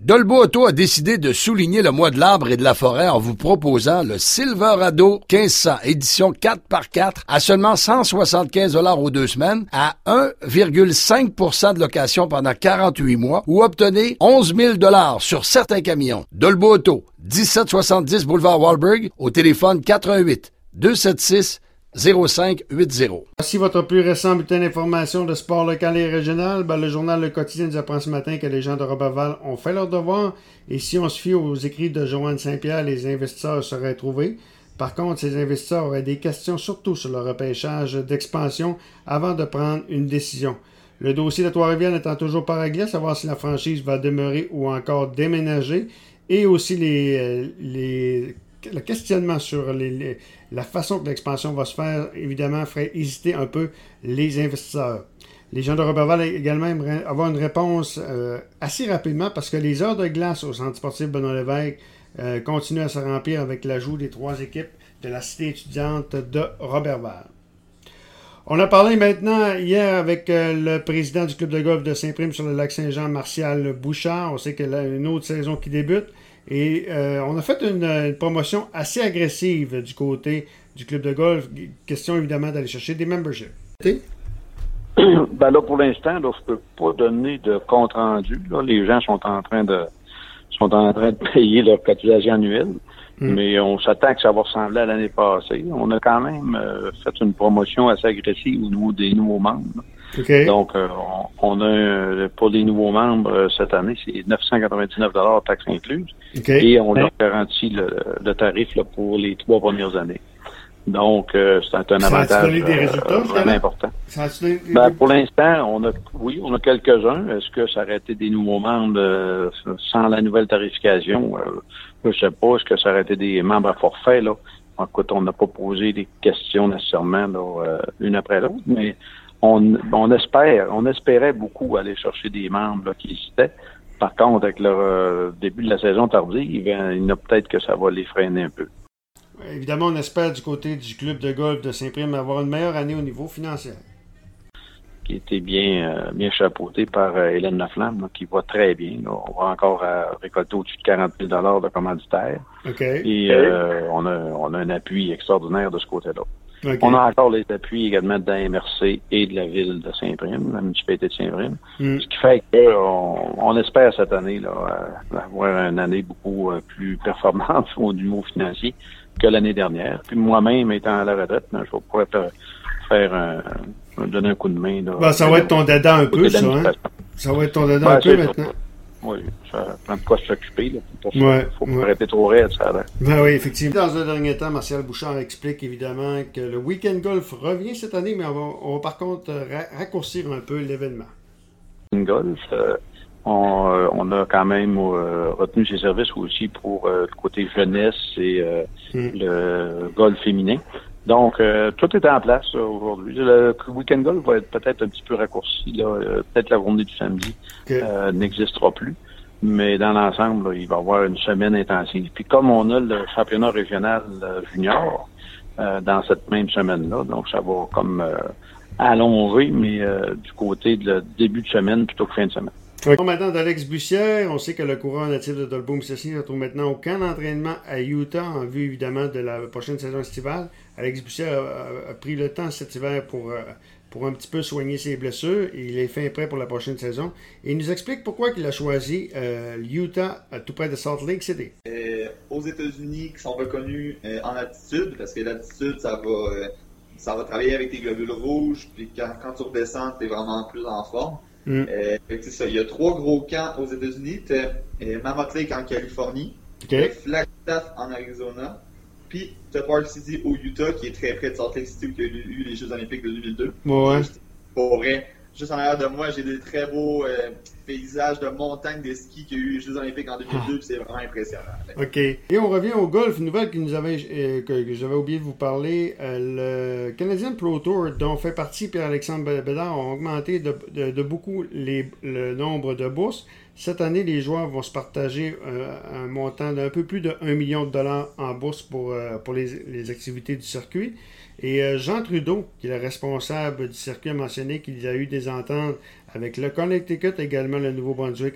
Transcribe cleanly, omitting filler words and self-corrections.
Dolbo Auto a décidé de souligner le mois de l'arbre et de la forêt en vous proposant le Silverado 1500 édition 4x4 à seulement 175 $ aux 2 semaines à 1,5 % de location pendant 48 mois ou obtenez 11 000 $ sur certains camions. Dolbo Auto, 1770 boulevard Wahlberg, au téléphone 88 276 0580. Voici votre plus récent bulletin d'information de sport local et régional. Le journal Le Quotidien nous apprend ce matin que les gens de Roberval ont fait leur devoir et si on se fie aux écrits de Joanne Saint-Pierre, les investisseurs seraient trouvés. Par contre, ces investisseurs auraient des questions surtout sur le repêchage d'expansion avant de prendre une décision. Le dossier de Trois-Rivières n'étant toujours pas réglé, à savoir si la franchise va demeurer ou encore déménager et aussi le questionnement sur la façon que l'expansion va se faire, évidemment, ferait hésiter un peu les investisseurs. Les gens de Roberval également aimeraient avoir une réponse assez rapidement parce que les heures de glace au centre sportif Benoît Lévesque continuent à se remplir avec l'ajout des 3 équipes de la cité étudiante de Roberval. On a parlé maintenant hier avec le président du club de golf de Saint-Prime sur le lac Saint-Jean, Martial Bouchard. On sait qu'il y a une autre saison qui débute. Et on a fait une promotion assez agressive du côté du club de golf. Question évidemment d'aller chercher des memberships. Ben là, pour l'instant, là, je peux pas donner de compte rendu. Là, les gens sont en train de payer leur cotisation annuelle. Mais on s'attend que ça va ressembler à l'année passée. On a quand même fait une promotion assez agressive au niveau des nouveaux membres. Okay. Donc, on a pour les nouveaux membres cette année, c'est 999 $ taxes incluses. Okay. Et on leur garantit le tarif là, pour les 3 premières années. Donc, c'est un avantage vraiment important. Pour l'instant, on a quelques-uns. Est-ce que ça aurait été des nouveaux membres sans la nouvelle tarification? Je sais pas. Est-ce que ça aurait été des membres à forfait? Là? Écoute, on n'a pas posé des questions nécessairement là, une après l'autre, mais on espérait beaucoup aller chercher des membres là, qui hésitaient. Par contre, avec le début de la saison tardive, il y en a peut-être que ça va les freiner un peu. Évidemment, on espère du côté du club de golf de Saint-Prime avoir une meilleure année au niveau financier. Qui était bien chapeauté par Hélène Laflamme, là, qui va très bien. Là. On va encore récolter au-dessus de 40 000 $ de commanditaires. Okay. Et on a un appui extraordinaire de ce côté-là. Okay. On a encore les appuis également de la MRC et de la ville de Saint-Prime, la municipalité de Saint-Prime. Ce qui fait qu'on espère cette année là, avoir une année beaucoup plus performante au niveau financier que l'année dernière. Puis moi-même, étant à la retraite, je vais pouvoir donner un coup de main. Là, ça va être ton dada un peu, ça, hein? Ça va être ton dada un peu maintenant. Oui, ça prend de quoi s'occuper. Là, faut pas arrêter trop raide, ça a l'air. Ben oui, effectivement. Dans un dernier temps, Martial Bouchard explique évidemment que le week-end golf revient cette année, mais on va par contre raccourcir un peu l'événement. Golf, on a quand même retenu ses services aussi pour le côté jeunesse et le golf féminin. Donc, tout est en place aujourd'hui. Le week-end golf va être peut-être un petit peu raccourci. Là, peut-être la journée du samedi n'existera plus. Mais dans l'ensemble, là, il va y avoir une semaine intensive. Puis comme on a le championnat régional junior dans cette même semaine-là, donc ça va comme allonger, mais du côté de début de semaine plutôt que fin de semaine. Maintenant, d'Alex Bussière, on sait que le coureur natif de Dolbeau Mississippi se retrouve maintenant au camp d'entraînement à Utah en vue évidemment de la prochaine saison estivale. Alex Bussière a pris le temps cet hiver pour un petit peu soigner ses blessures et il est fin prêt pour la prochaine saison. Et il nous explique pourquoi il a choisi Utah, tout près de Salt Lake City. Aux États-Unis, qui sont reconnus en altitude, parce que l'altitude, ça va travailler avec tes globules rouges, puis quand tu redescends, tu es vraiment plus en forme. C'est ça. Il y a 3 gros camps aux États-Unis. Tu as Mammoth Lake en Californie, Flagstaff en Arizona, puis tu as Park City au Utah, qui est très près de Salt Lake City, où il y a eu les Jeux Olympiques de 2002. Ouais. Pour vrai, juste en arrière de moi, j'ai des très beaux paysages de montagnes de ski qu'il y a eu les Jeux Olympiques en 2002, puis c'est vraiment impressionnant. OK. Et on revient au golf, une nouvelle que j'avais oublié de vous parler. Le Canadian Pro Tour, dont fait partie Pierre-Alexandre Bédard, a augmenté de beaucoup le nombre de bourses. Cette année, les joueurs vont se partager un montant d'un peu plus de 1 million de $ en bourse pour les activités du circuit. Et Jean Trudeau, qui est le responsable du circuit, a mentionné qu'il y a eu des ententes avec le Connecticut, également le Nouveau-Brunswick